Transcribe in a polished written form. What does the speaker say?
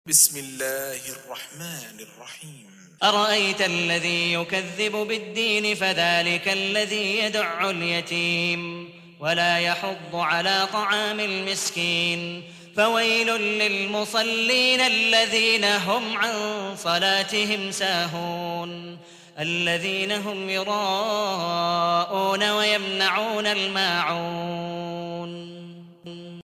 بسم الله الرحمن الرحيم. أرأيت الذي يكذب بالدين فذلك الذي يدع اليتيم ولا يحض على طعام المسكين فويل للمصلين الذين هم عن صلاتهم ساهون الذين هم يراءون ويمنعون الماعون